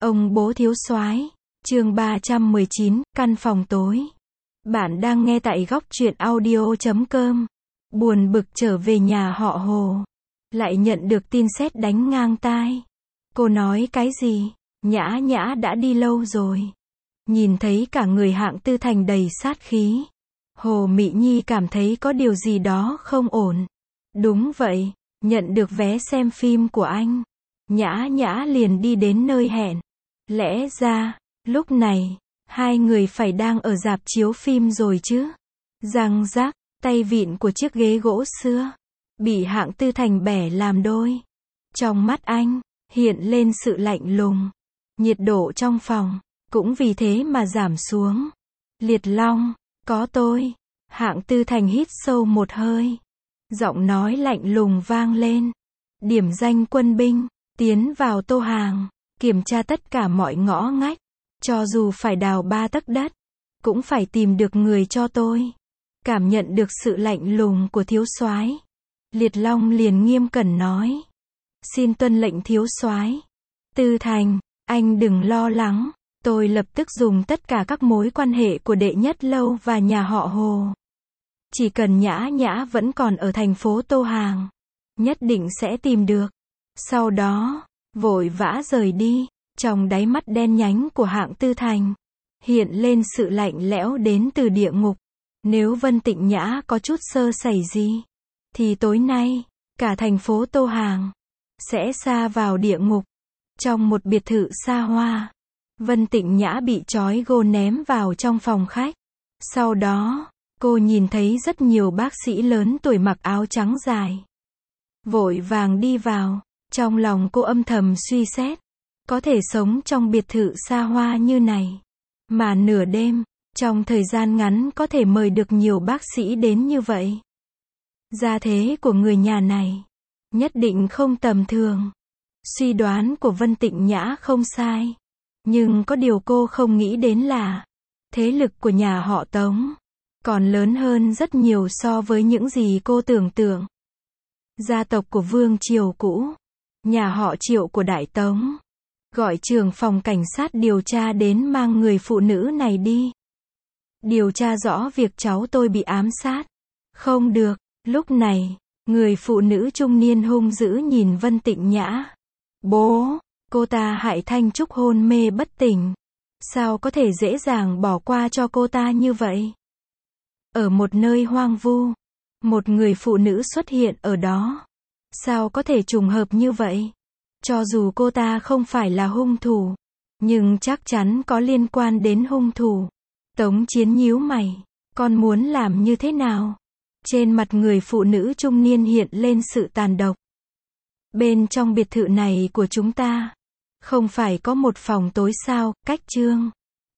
Ông bố thiếu soái, chương 319, căn phòng tối. Bạn đang nghe tại góc truyện audio.com. Buồn bực trở về nhà họ Hồ, lại nhận được tin sét đánh ngang tai. Cô nói cái gì? Nhã Nhã đã đi lâu rồi. Nhìn thấy cả người Hạng Tư Thành đầy sát khí, Hồ Mị Nhi cảm thấy có điều gì đó không ổn. Đúng vậy, nhận được vé xem phim của anh, Nhã Nhã liền đi đến nơi hẹn. Lẽ ra, lúc này, hai người phải đang ở rạp chiếu phim rồi chứ. Răng rác, tay vịn của chiếc ghế gỗ xưa bị Hạng Tư Thành bẻ làm đôi. Trong mắt anh hiện lên sự lạnh lùng. Nhiệt độ trong phòng cũng vì thế mà giảm xuống. Liệt Long, có tôi. Hạng Tư Thành hít sâu một hơi. Giọng nói lạnh lùng vang lên. Điểm danh quân binh, tiến vào Tô Hàng, kiểm tra tất cả mọi ngõ ngách. Cho dù phải đào 3 tấc đất, cũng phải tìm được người cho tôi. Cảm nhận được sự lạnh lùng của thiếu soái, Liệt Long liền nghiêm cẩn nói. Xin tuân lệnh thiếu soái. Tư Thành, anh đừng lo lắng. Tôi lập tức dùng tất cả các mối quan hệ của Đệ Nhất Lâu và nhà họ Hồ. Chỉ cần Nhã Nhã vẫn còn ở thành phố Tô Hàng, nhất định sẽ tìm được. Sau đó, vội vã rời đi. Trong đáy mắt đen nhánh của Hạng Tư Thành hiện lên sự lạnh lẽo đến từ địa ngục. Nếu Vân Tịnh Nhã có chút sơ sẩy gì, thì tối nay, cả thành phố Tô Hàng sẽ sa vào địa ngục. Trong một biệt thự xa hoa, Vân Tịnh Nhã bị trói gô ném vào trong phòng khách. Sau đó, cô nhìn thấy rất nhiều bác sĩ lớn tuổi mặc áo trắng dài, vội vàng đi vào. Trong lòng cô âm thầm suy xét, có thể sống trong biệt thự xa hoa như này, mà nửa đêm, trong thời gian ngắn có thể mời được nhiều bác sĩ đến như vậy. Gia thế của người nhà này nhất định không tầm thường. Suy đoán của Vân Tịnh Nhã không sai, nhưng có điều cô không nghĩ đến là thế lực của nhà họ Tống còn lớn hơn rất nhiều so với những gì cô tưởng tượng. Gia tộc của Vương Triều cũ, nhà họ Triệu của Đại Tống, gọi trưởng phòng cảnh sát điều tra đến mang người phụ nữ này đi. Điều tra rõ việc cháu tôi bị ám sát. Không được, lúc này, người phụ nữ trung niên hung dữ nhìn Vân Tịnh Nhã. Bố, cô ta hại Thanh Trúc hôn mê bất tỉnh. Sao có thể dễ dàng bỏ qua cho cô ta như vậy? Ở một nơi hoang vu, một người phụ nữ xuất hiện ở đó. Sao có thể trùng hợp như vậy? Cho dù cô ta không phải là hung thủ, nhưng chắc chắn có liên quan đến hung thủ. Tống Chiến nhíu mày, con muốn làm như thế nào? Trên mặt người phụ nữ trung niên hiện lên sự tàn độc. Bên trong biệt thự này của chúng ta, không phải có một phòng tối sao? Cách Trương